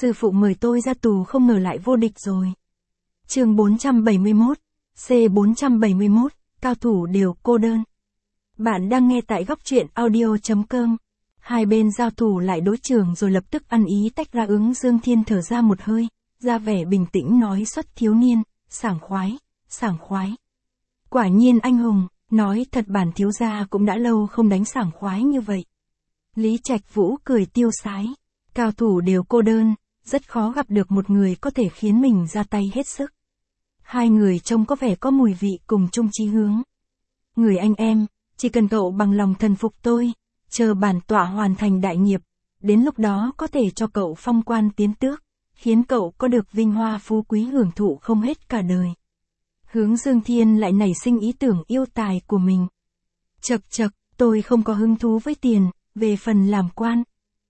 Sư phụ mời tôi ra tù không ngờ lại vô địch rồi. Chương 471, C471, cao thủ đều cô đơn. Bạn đang nghe tại góc truyện audio.com. Hai bên giao thủ lại đối trường rồi lập tức ăn ý tách ra. Ứng Dương Thiên thở ra một hơi, ra vẻ bình tĩnh nói xuất thiếu niên, sảng khoái, sảng khoái. Quả nhiên anh hùng, nói thật bản thiếu gia cũng đã lâu không đánh sảng khoái như vậy. Lý Trạch Vũ cười tiêu sái, cao thủ đều cô đơn, rất khó gặp được một người có thể khiến mình ra tay hết sức. Hai người trông có vẻ có mùi vị cùng chung chí hướng. Người anh em, chỉ cần cậu bằng lòng thần phục tôi, chờ bản tọa hoàn thành đại nghiệp, đến lúc đó có thể cho cậu phong quan tiến tước, khiến cậu có được vinh hoa phú quý hưởng thụ không hết cả đời. Hướng Dương Thiên lại nảy sinh ý tưởng yêu tài của mình. Chậc chậc, tôi không có hứng thú với tiền, về phần làm quan.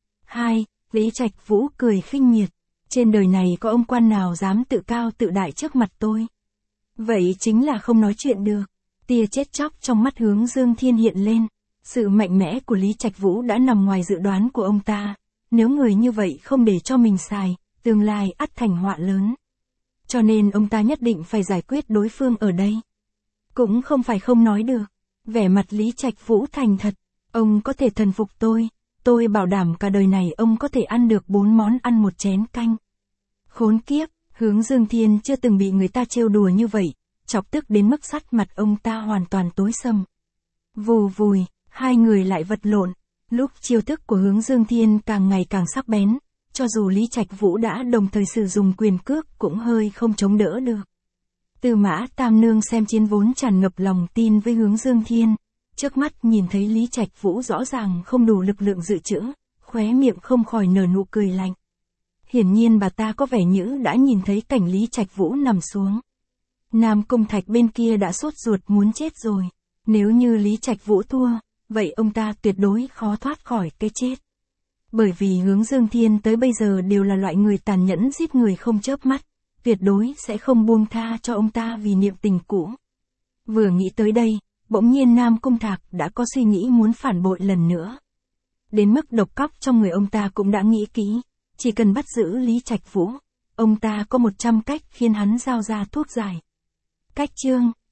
Lý Trạch Vũ cười khinh miệt, trên đời này có ông quan nào dám tự cao tự đại trước mặt tôi. Vậy chính là không nói chuyện được. Tia chết chóc trong mắt Hướng Dương Thiên hiện lên, sự mạnh mẽ của Lý Trạch Vũ đã nằm ngoài dự đoán của ông ta, nếu người như vậy không để cho mình xài, tương lai ắt thành họa lớn. Cho nên ông ta nhất định phải giải quyết đối phương ở đây. Cũng không phải không nói được, vẻ mặt Lý Trạch Vũ thành thật, ông có thể thần phục tôi bảo đảm cả đời này ông có thể ăn được 4 món ăn một chén canh. Khốn kiếp, Hướng Dương Thiên chưa từng bị người ta trêu đùa như vậy, chọc tức đến mức sắc mặt ông ta hoàn toàn tối sầm. Vù vùi, hai người lại vật lộn, lúc chiêu thức của Hướng Dương Thiên càng ngày càng sắc bén, cho dù Lý Trạch Vũ đã đồng thời sử dụng quyền cước cũng hơi không chống đỡ được. Tư Mã Tam Nương xem chiến vốn tràn ngập lòng tin với Hướng Dương Thiên, trước mắt nhìn thấy Lý Trạch Vũ rõ ràng không đủ lực lượng dự trữ, khóe miệng không khỏi nở nụ cười lạnh. Hiển nhiên bà ta có vẻ như đã nhìn thấy cảnh Lý Trạch Vũ nằm xuống. Nam Cung Thạch bên kia đã sốt ruột muốn chết rồi, nếu như Lý Trạch Vũ thua, vậy ông ta tuyệt đối khó thoát khỏi cái chết. Bởi vì Hướng Dương Thiên tới bây giờ đều là loại người tàn nhẫn giết người không chớp mắt, tuyệt đối sẽ không buông tha cho ông ta vì niệm tình cũ. Vừa nghĩ tới đây, bỗng nhiên Nam Cung Thạc đã có suy nghĩ muốn phản bội lần nữa. Đến mức độc cóc trong người ông ta cũng đã nghĩ kỹ, chỉ cần bắt giữ Lý Trạch Vũ, ông ta có 100 cách khiến hắn giao ra thuốc giải. Cách chương